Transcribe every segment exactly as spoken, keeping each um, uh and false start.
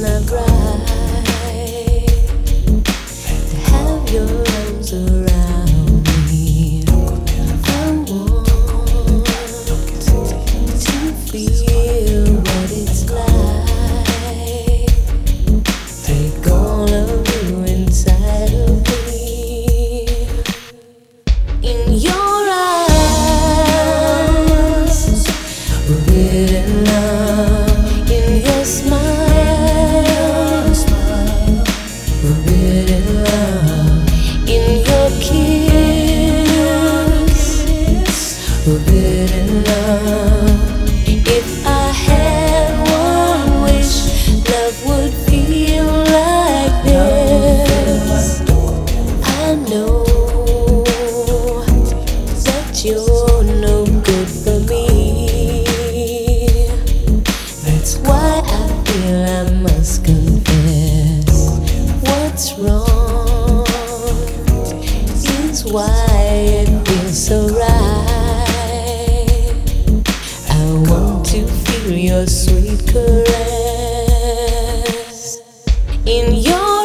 not right to have your arms around me. I want to feel what it's like. Take all of you inside of me. In your eyes, forbidden love. In your smile, forbidden love. In your kiss, forbidden love. If I had one wish, love would feel like this. I know that you're no good for me. That's why I feel I must confess. What's wrong is why it feels so right. I want to feel your sweet caress. In your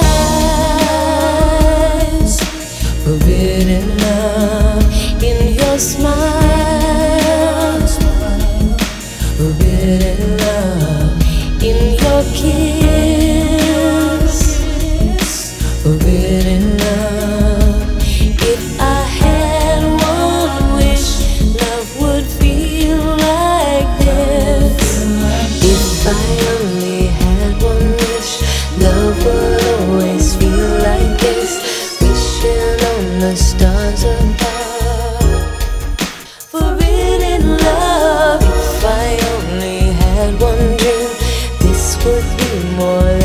eyes, forbidden love. In your smile, forbidden love. In your kiss, forbidden love. If I had one wish, love would feel like this. If I only had one wish, love would always feel like this. Wishing on the stars above. Forbidden love. If I only had one dream, this would be more